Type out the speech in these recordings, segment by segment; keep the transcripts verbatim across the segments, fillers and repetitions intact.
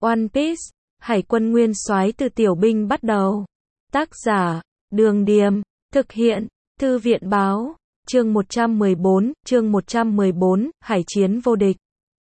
One Piece, Hải quân nguyên soái từ tiểu binh bắt đầu. Tác giả, Đường Điềm, thực hiện, Thư viện Báo, chương một trăm mười bốn, chương một trăm mười bốn, Hải chiến vô địch.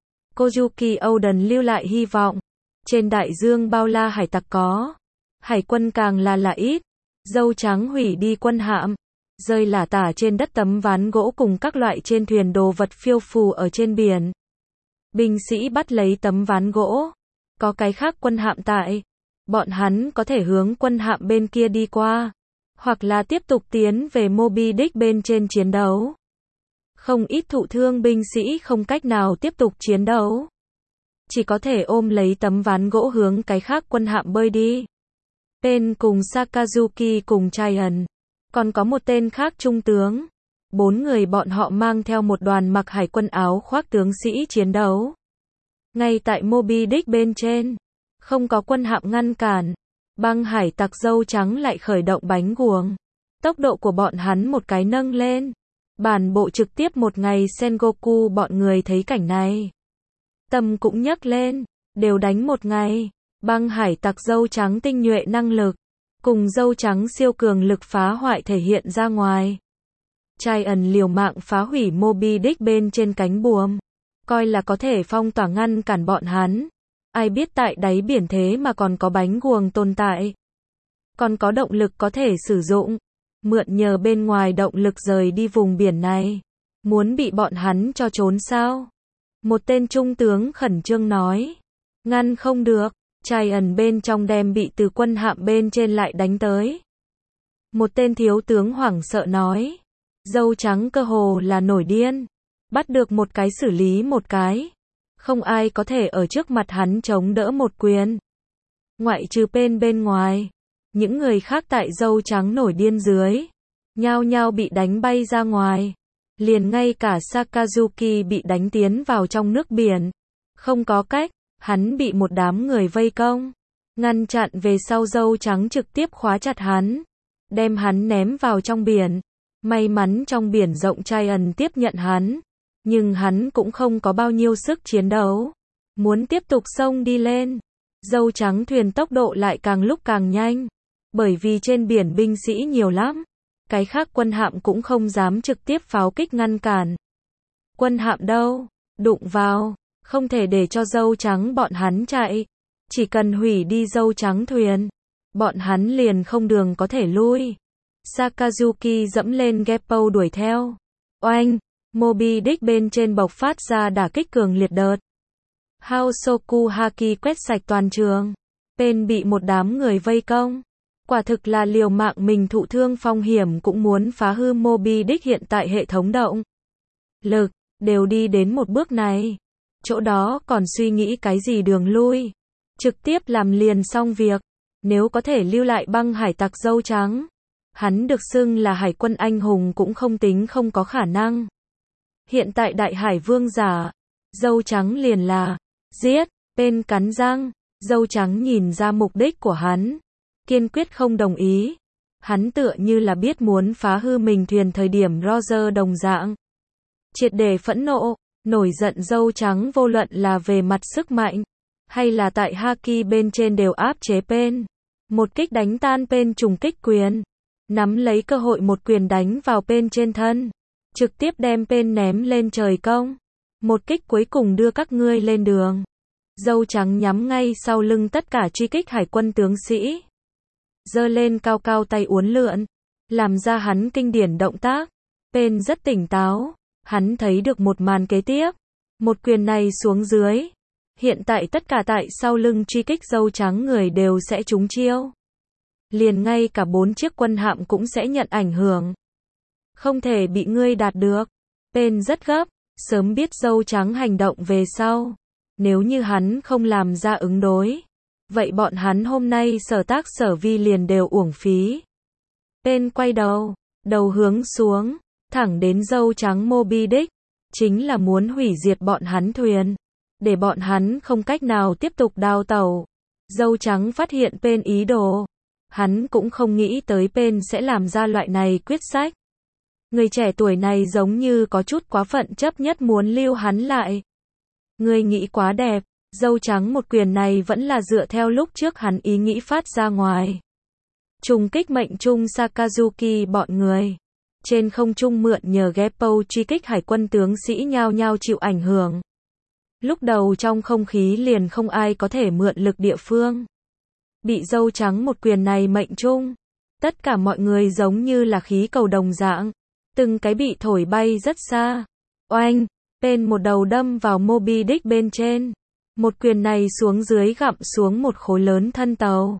Kozuki Oden lưu lại hy vọng. Trên đại dương bao la hải tặc có, hải quân càng là là ít. Dâu trắng hủy đi quân hạm, rơi lả tả trên đất tấm ván gỗ cùng các loại trên thuyền đồ vật phiêu phù ở trên biển. Binh sĩ bắt lấy tấm ván gỗ. Có cái khác quân hạm tại. Bọn hắn có thể hướng quân hạm bên kia đi qua. Hoặc là tiếp tục tiến về Moby Dick bên trên chiến đấu. Không ít thụ thương binh sĩ không cách nào tiếp tục chiến đấu. Chỉ có thể ôm lấy tấm ván gỗ hướng cái khác quân hạm bơi đi. Pen cùng Sakazuki cùng Giant. Còn có một tên khác trung tướng. Bốn người bọn họ mang theo một đoàn mặc hải quân áo khoác tướng sĩ chiến đấu. Ngay tại Moby Dick bên trên. Không có quân hạm ngăn cản. Băng hải tặc dâu trắng lại khởi động bánh guồng. Tốc độ của bọn hắn một cái nâng lên. Bản bộ trực tiếp một ngày Sengoku bọn người thấy cảnh này. Tâm cũng nhấc lên. Đều đánh một ngày. Băng hải tặc dâu trắng tinh nhuệ năng lực. Cùng dâu trắng siêu cường lực phá hoại thể hiện ra ngoài. Giant liều mạng phá hủy Moby Dick bên trên cánh buồm. Coi là có thể phong tỏa ngăn cản bọn hắn. Ai biết tại đáy biển thế mà còn có bánh guồng tồn tại. Còn có động lực có thể sử dụng. Mượn nhờ bên ngoài động lực rời đi vùng biển này. Muốn bị bọn hắn cho trốn sao? Một tên trung tướng khẩn trương nói. Ngăn không được. Giant bên trong đem bị từ quân hạm bên trên lại đánh tới. Một tên thiếu tướng hoảng sợ nói. Dâu trắng cơ hồ là nổi điên. Bắt được một cái xử lý một cái. Không ai có thể ở trước mặt hắn chống đỡ một quyền. Ngoại trừ Pen bên ngoài. Những người khác tại dâu trắng nổi điên dưới. Nhao nhao bị đánh bay ra ngoài. Liền ngay cả Sakazuki bị đánh tiến vào trong nước biển. Không có cách. Hắn bị một đám người vây công. Ngăn chặn về sau dâu trắng trực tiếp khóa chặt hắn. Đem hắn ném vào trong biển. May mắn trong biển rộng Giant tiếp nhận hắn. Nhưng hắn cũng không có bao nhiêu sức chiến đấu. Muốn tiếp tục xông đi lên. Dâu trắng thuyền tốc độ lại càng lúc càng nhanh. Bởi vì trên biển binh sĩ nhiều lắm. Cái khác quân hạm cũng không dám trực tiếp pháo kích ngăn cản. Quân hạm đâu? Đụng vào. Không thể để cho dâu trắng bọn hắn chạy. Chỉ cần hủy đi dâu trắng thuyền. Bọn hắn liền không đường có thể lui. Sakazuki dẫm lên Geppo đuổi theo. Oanh! Moby Dick bên trên bộc phát ra đả kích cường liệt đợt. Haosoku Haki quét sạch toàn trường. Pen bị một đám người vây công. Quả thực là liều mạng mình thụ thương phong hiểm cũng muốn phá hư Moby Dick hiện tại hệ thống động lực. Đều đi đến một bước này. Chỗ đó còn suy nghĩ cái gì đường lui. Trực tiếp làm liền xong việc. Nếu có thể lưu lại băng hải tặc dâu trắng. Hắn được xưng là hải quân anh hùng cũng không tính không có khả năng. Hiện tại đại hải vương giả. Dâu trắng liền là. Giết. Pen cắn răng. Dâu trắng nhìn ra mục đích của hắn. Kiên quyết không đồng ý. Hắn tựa như là biết muốn phá hư mình thuyền thời điểm Roger đồng dạng. Triệt để phẫn nộ. Nổi giận dâu trắng vô luận là về mặt sức mạnh. Hay là tại Haki bên trên đều áp chế Pen. Một kích đánh tan Pen trùng kích quyền. Nắm lấy cơ hội một quyền đánh vào Pen trên thân. Trực tiếp đem Pen ném lên trời công. Một kích cuối cùng đưa các ngươi lên đường. Dâu trắng nhắm ngay sau lưng tất cả truy kích hải quân tướng sĩ. Giơ lên cao cao tay uốn lượn. Làm ra hắn kinh điển động tác. Pen rất tỉnh táo. Hắn thấy được một màn kế tiếp. Một quyền này xuống dưới. Hiện tại tất cả tại sau lưng truy kích dâu trắng người đều sẽ trúng chiêu. Liền ngay cả bốn chiếc quân hạm cũng sẽ nhận ảnh hưởng. Không thể bị ngươi đạt được. Pen rất gấp. Sớm biết dâu trắng hành động về sau. Nếu như hắn không làm ra ứng đối. Vậy bọn hắn hôm nay sở tác sở vi liền đều uổng phí. Pen quay đầu. Đầu hướng xuống. Thẳng đến dâu trắng Moby Dick. Chính là muốn hủy diệt bọn hắn thuyền. Để bọn hắn không cách nào tiếp tục đào tẩu. Dâu trắng phát hiện Pen ý đồ. Hắn cũng không nghĩ tới Pen sẽ làm ra loại này quyết sách. Người trẻ tuổi này giống như có chút quá phận chấp nhất muốn lưu hắn lại. Ngươi nghĩ quá đẹp. Dâu trắng một quyền này vẫn là dựa theo lúc trước hắn ý nghĩ phát ra ngoài. Trùng kích mệnh trung Sakazuki bọn người. Trên không trung mượn nhờ Geppo truy kích hải quân tướng sĩ nhao nhao chịu ảnh hưởng. Lúc đầu trong không khí liền không ai có thể mượn lực địa phương. Bị dâu trắng một quyền này mệnh trung. Tất cả mọi người giống như là khí cầu đồng dạng. Từng cái bị thổi bay rất xa. Oanh, bên một đầu đâm vào Moby Dick bên trên. Một quyền này xuống dưới gặm xuống một khối lớn thân tàu.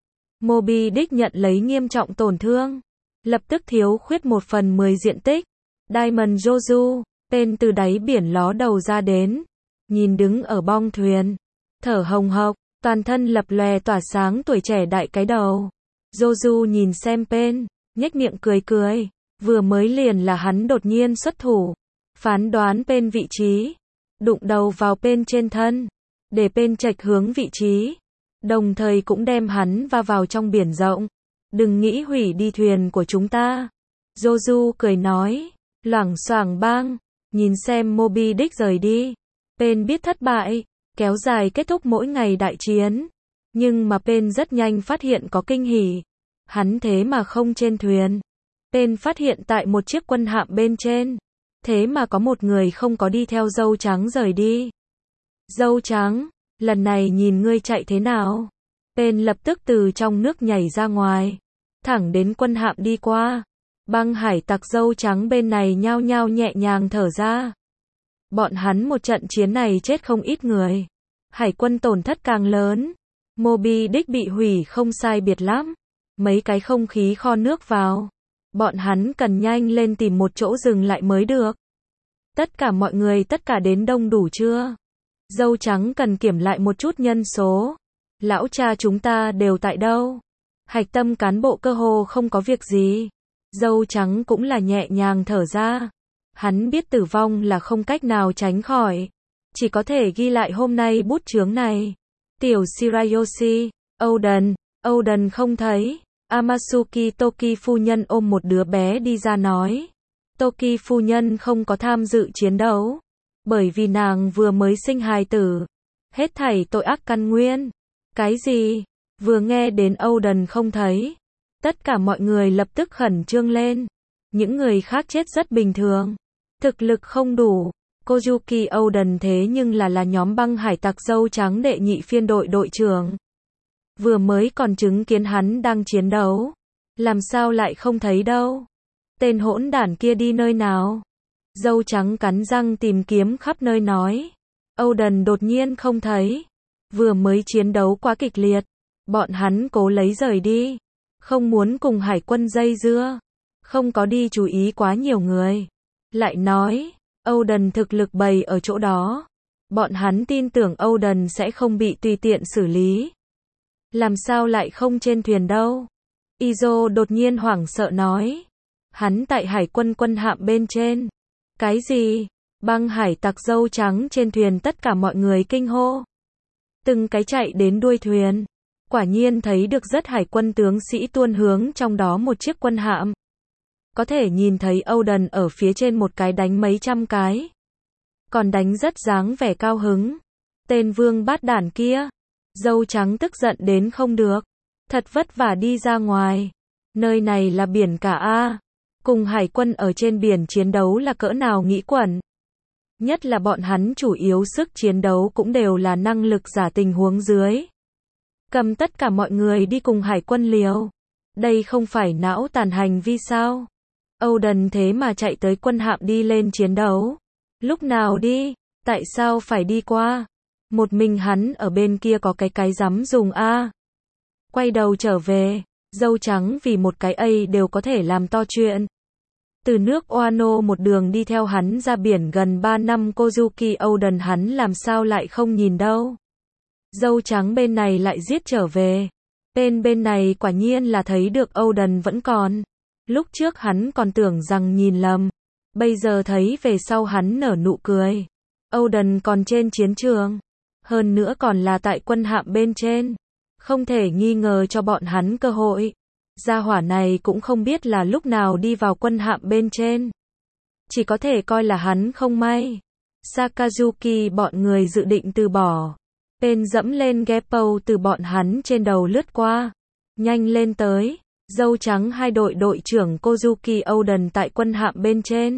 Moby Dick nhận lấy nghiêm trọng tổn thương. Lập tức thiếu khuyết một phần mười diện tích. Diamond Joju, bên từ đáy biển ló đầu ra đến. Nhìn đứng ở bong thuyền. Thở hồng hộc, toàn thân lập lòe tỏa sáng tuổi trẻ đại cái đầu. Joju nhìn xem bên, nhếch miệng cười cười. Vừa mới liền là hắn đột nhiên xuất thủ. Phán đoán bên vị trí. Đụng đầu vào bên trên thân. Để bên chệch hướng vị trí. Đồng thời cũng đem hắn va vào trong biển rộng. Đừng nghĩ hủy đi thuyền của chúng ta. Joju cười nói. Loảng xoảng bang. Nhìn xem Moby Dick rời đi. Pen biết thất bại. Kéo dài kết thúc mỗi ngày đại chiến. Nhưng mà Pen rất nhanh phát hiện có kinh hỉ. Hắn thế mà không trên thuyền. Pen phát hiện tại một chiếc quân hạm bên trên. Thế mà có một người không có đi theo dâu trắng rời đi. Dâu trắng, lần này nhìn ngươi chạy thế nào? Pen lập tức từ trong nước nhảy ra ngoài. Thẳng đến quân hạm đi qua. Băng hải tặc dâu trắng bên này nhao nhao nhẹ nhàng thở ra. Bọn hắn một trận chiến này chết không ít người. Hải quân tổn thất càng lớn. Moby Dick bị hủy không sai biệt lắm. Mấy cái không khí kho nước vào. Bọn hắn cần nhanh lên tìm một chỗ dừng lại mới được. Tất cả mọi người tất cả đến đông đủ chưa? Dâu trắng cần kiểm lại một chút nhân số. Lão cha chúng ta đều tại đâu? Hạch tâm cán bộ cơ hồ không có việc gì. Dâu trắng cũng là nhẹ nhàng thở ra. Hắn biết tử vong là không cách nào tránh khỏi. Chỉ có thể ghi lại hôm nay bút chướng này. Tiểu Shirayoshi, Oden, Oden không thấy. Amasuki Toki phu nhân ôm một đứa bé đi ra nói. Toki phu nhân không có tham dự chiến đấu. Bởi vì nàng vừa mới sinh hài tử. Hết thảy tội ác căn nguyên. Cái gì? Vừa nghe đến Oden không thấy. Tất cả mọi người lập tức khẩn trương lên. Những người khác chết rất bình thường. Thực lực không đủ. Kozuki Oden thế nhưng là là nhóm băng hải tặc dâu trắng đệ nhị phiên đội đội trưởng. Vừa mới còn chứng kiến hắn đang chiến đấu. Làm sao lại không thấy đâu? Tên hỗn đản kia đi nơi nào? Dâu trắng cắn răng tìm kiếm khắp nơi nói. Oden đột nhiên không thấy. Vừa mới chiến đấu quá kịch liệt. Bọn hắn cố lấy rời đi. Không muốn cùng hải quân dây dưa. Không có đi chú ý quá nhiều người. Lại nói, Oden thực lực bày ở chỗ đó. Bọn hắn tin tưởng Oden sẽ không bị tùy tiện xử lý. Làm sao lại không trên thuyền đâu? Izo đột nhiên hoảng sợ nói. Hắn tại hải quân quân hạm bên trên. Cái gì? Băng hải tặc dâu trắng trên thuyền tất cả mọi người kinh hô. Từng cái chạy đến đuôi thuyền. Quả nhiên thấy được rất hải quân tướng sĩ tuôn hướng trong đó một chiếc quân hạm. Có thể nhìn thấy Oden ở phía trên một cái đánh mấy trăm cái. Còn đánh rất dáng vẻ cao hứng. Tên vương bát đản kia. Dâu trắng tức giận đến không được. Thật vất vả đi ra ngoài. Nơi này là biển cả a. Cùng hải quân ở trên biển chiến đấu là cỡ nào nghĩ quẩn. Nhất là bọn hắn chủ yếu sức chiến đấu cũng đều là năng lực giả tình huống dưới. Cầm tất cả mọi người đi cùng hải quân liều. Đây không phải não tàn hành vi sao? Oden thế mà chạy tới quân hạm đi lên chiến đấu. Lúc nào đi? Tại sao phải đi qua? Một mình hắn ở bên kia có cái cái dám dùng a. Quay đầu trở về, dâu trắng vì một cái A đều có thể làm to chuyện. Từ nước Wano một đường đi theo hắn ra biển gần ba năm Kozuki Oden hắn làm sao lại không nhìn đâu. Dâu trắng bên này lại giết trở về. Bên bên này quả nhiên là thấy được Oden vẫn còn. Lúc trước hắn còn tưởng rằng nhìn lầm. Bây giờ thấy về sau hắn nở nụ cười. Oden còn trên chiến trường. Hơn nữa còn là tại quân hạm bên trên. Không thể nghi ngờ cho bọn hắn cơ hội. Gia hỏa này cũng không biết là lúc nào đi vào quân hạm bên trên. Chỉ có thể coi là hắn không may. Sakazuki bọn người dự định từ bỏ. Pen dẫm lên Geppo từ bọn hắn trên đầu lướt qua. Nhanh lên tới. Dâu trắng hai đội đội trưởng Kozuki Oden tại quân hạm bên trên.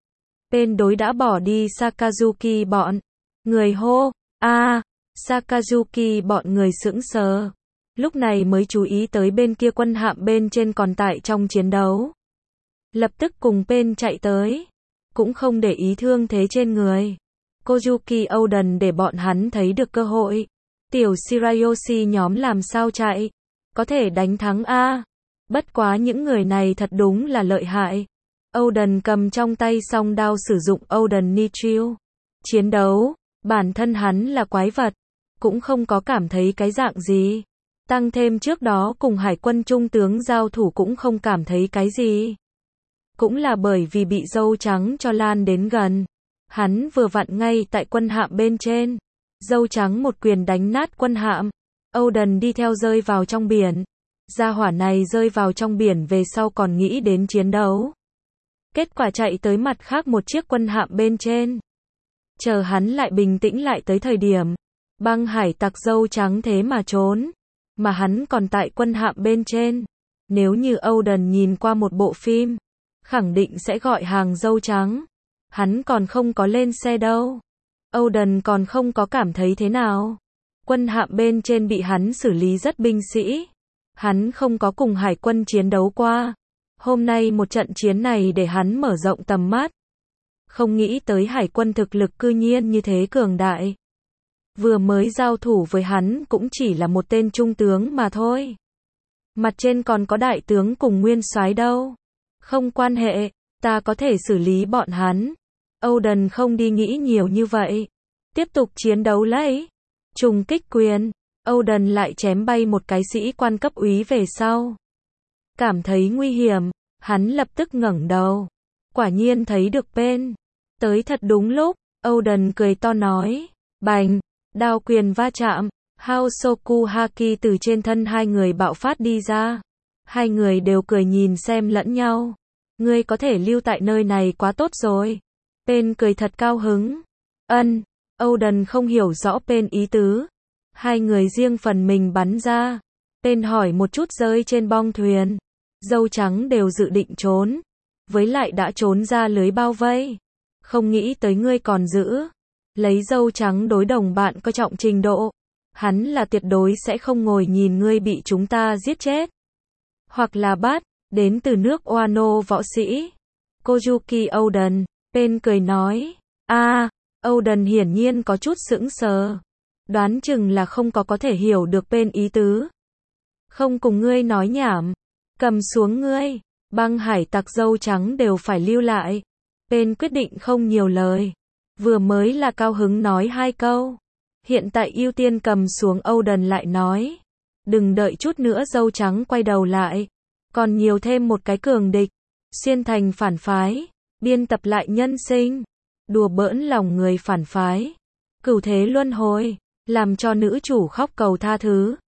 Pen đối đã bỏ đi Sakazuki bọn. Người hô, a Sakazuki bọn người sững sờ. Lúc này mới chú ý tới bên kia quân hạm bên trên còn tại trong chiến đấu. Lập tức cùng Pen chạy tới. Cũng không để ý thương thế trên người. Kozuki Oden để bọn hắn thấy được cơ hội. Tiểu Shirayoshi nhóm làm sao chạy. Có thể đánh thắng a. Bất quá những người này thật đúng là lợi hại. Oden cầm trong tay song đao sử dụng Oden Nichiu. Chiến đấu, bản thân hắn là quái vật. Cũng không có cảm thấy cái dạng gì. Tăng thêm trước đó cùng hải quân trung tướng giao thủ cũng không cảm thấy cái gì. Cũng là bởi vì bị dâu trắng cho lan đến gần. Hắn vừa vặn ngay tại quân hạm bên trên. Dâu trắng một quyền đánh nát quân hạm. Oden đi theo rơi vào trong biển. Gia hỏa này rơi vào trong biển về sau còn nghĩ đến chiến đấu. Kết quả chạy tới mặt khác một chiếc quân hạm bên trên. Chờ hắn lại bình tĩnh lại tới thời điểm. Băng hải tặc dâu trắng thế mà trốn. Mà hắn còn tại quân hạm bên trên. Nếu như Oden nhìn qua một bộ phim. Khẳng định sẽ gọi hàng dâu trắng. Hắn còn không có lên xe đâu. Oden còn không có cảm thấy thế nào. Quân hạm bên trên bị hắn xử lý rất binh sĩ. Hắn không có cùng hải quân chiến đấu qua. Hôm nay một trận chiến này để hắn mở rộng tầm mắt. Không nghĩ tới hải quân thực lực cư nhiên như thế cường đại. Vừa mới giao thủ với hắn cũng chỉ là một tên trung tướng mà thôi. Mặt trên còn có đại tướng cùng nguyên soái đâu. Không quan hệ, ta có thể xử lý bọn hắn. Oden không đi nghĩ nhiều như vậy. Tiếp tục chiến đấu lấy. Trùng kích quyền. Oden lại chém bay một cái sĩ quan cấp úy về sau. Cảm thấy nguy hiểm, hắn lập tức ngẩng đầu. Quả nhiên thấy được Pen. Tới thật đúng lúc, Oden cười to nói. Bành, đao quyền va chạm. Hosoku Haki từ trên thân hai người bạo phát đi ra. Hai người đều cười nhìn xem lẫn nhau. Ngươi có thể lưu tại nơi này quá tốt rồi. Pen cười thật cao hứng. Ân, Oden không hiểu rõ Pen ý tứ. Hai người riêng phần mình bắn ra. Pen hỏi một chút rơi trên bong thuyền. Dâu trắng đều dự định trốn. Với lại đã trốn ra lưới bao vây. Không nghĩ tới ngươi còn giữ. Lấy dâu trắng đối đồng bạn coi trọng trình độ. Hắn là tuyệt đối sẽ không ngồi nhìn ngươi bị chúng ta giết chết. Hoặc là bắt, đến từ nước Wano võ sĩ. Kozuki Oden, Pen cười nói. a Oden hiển nhiên có chút sững sờ. Đoán chừng là không có có thể hiểu được Pen ý tứ. Không cùng ngươi nói nhảm. Cầm xuống ngươi. Băng hải tặc dâu trắng đều phải lưu lại. Pen quyết định không nhiều lời. Vừa mới là cao hứng nói hai câu. Hiện tại ưu tiên cầm xuống. Oden lại nói. Đừng đợi chút nữa dâu trắng quay đầu lại. Còn nhiều thêm một cái cường địch. Xuyên thành phản phái. Biên tập lại nhân sinh. Đùa bỡn lòng người phản phái. Cửu thế luân hồi. Làm cho nữ chủ khóc cầu tha thứ.